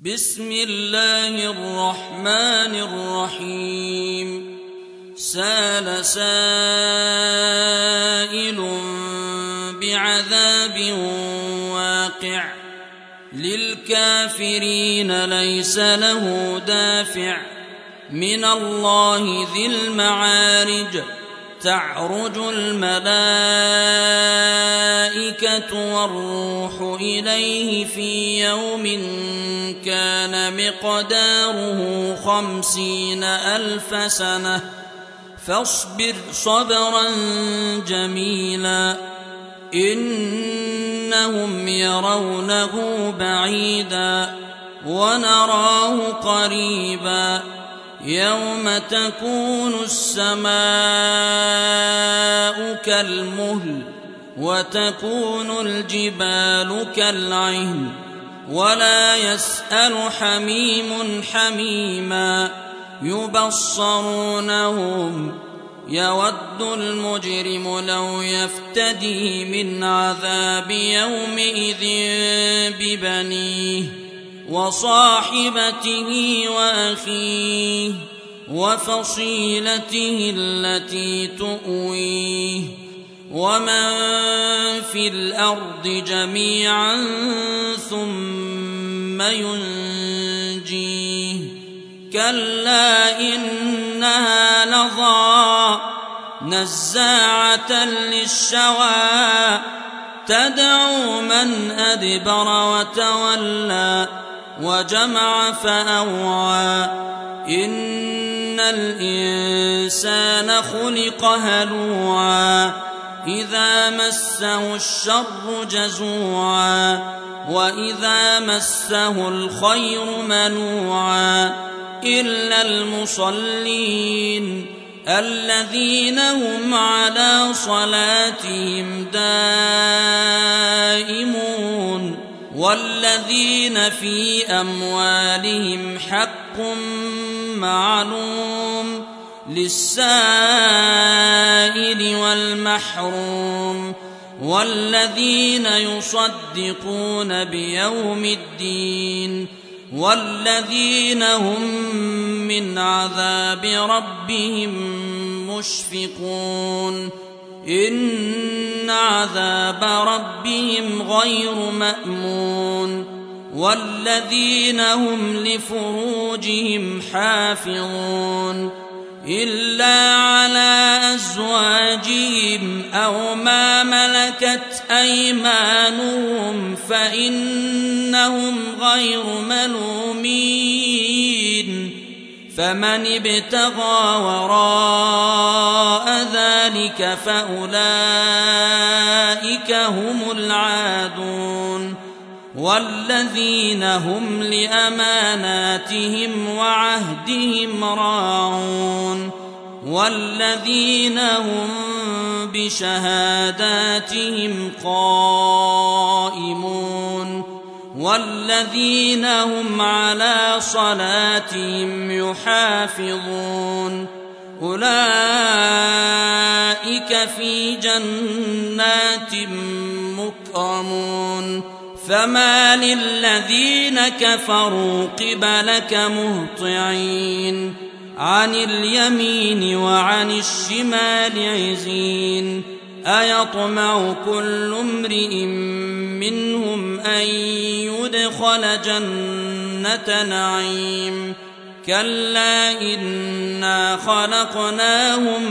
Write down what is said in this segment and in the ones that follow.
بسم الله الرحمن الرحيم. سأل سائل بعذاب واقع للكافرين ليس له دافع من الله ذي المعارج. تعرج الملائكة والروح إليه في يوم كان مقداره 50,000 سنة فاصبر صبرا جميلا إنهم يرونه بعيدا ونراه قريبا يوم تكون السماء كالمهل وتكون الجبال كالعهن ولا يسأل حميم حميما يبصرونهم يود المجرم لو يفتدي من عذاب يومئذ ببنيه وصاحبته وأخيه وفصيلته التي تؤويه ومن في الأرض جميعا ثم ينجيه كلا إنها لظى نزاعة للشوى تدعو من أدبر وتولى وجمع فأوعى إن الإنسان خلق هلوعا إذا مسه الشر جزوعا وإذا مسه الخير منوعا إلا المصلين الذين هم على صلاتهم دائمون والذين في أموالهم حق معلوم للسائل والمحروم والذين يصدقون بيوم الدين والذين هم من عذاب ربهم مشفقون إن عذاب ربهم غير مأمون والذين هم لفروجهم حافظون إلا على أزواجهم أو ما ملكت أيمانهم فإنهم غير ملومين فمن ابتغى وراء ذلك فأولئك هم العادون والذين هم لأماناتهم وعهدهم راعون والذين هم بشهاداتهم قائمون والذين هم على صلاتهم يحافظون أولئك في جنات مكرمون فما للذين كفروا قبلك مهطعين عن اليمين وعن الشمال عزين أيطمع كل امرئ منهم أن يدخل جنة نعيم كلا إنا خلقناهم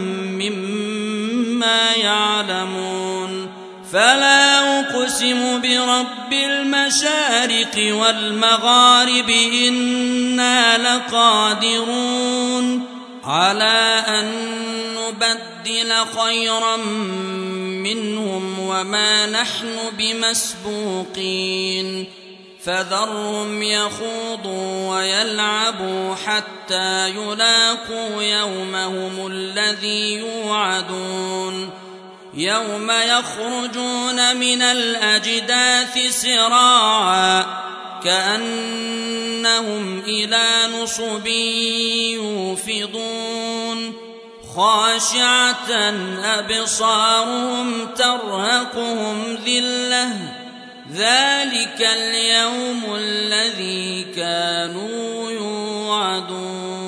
مما يعلمون فلا أقسم برب المشارق والمغارب إنا لقادرون على أن نبدل خيرا منهم وما نحن بمسبوقين فذرهم يخوضوا ويلعبوا حتى يلاقوا يومهم الذي يوعدون يوم يخرجون من الأجداث سراعا كأنهم إلى نصب يوفضون خاشعة أبصارهم ترهقهم ذلة ذلك اليوم الذي كانوا يوعدون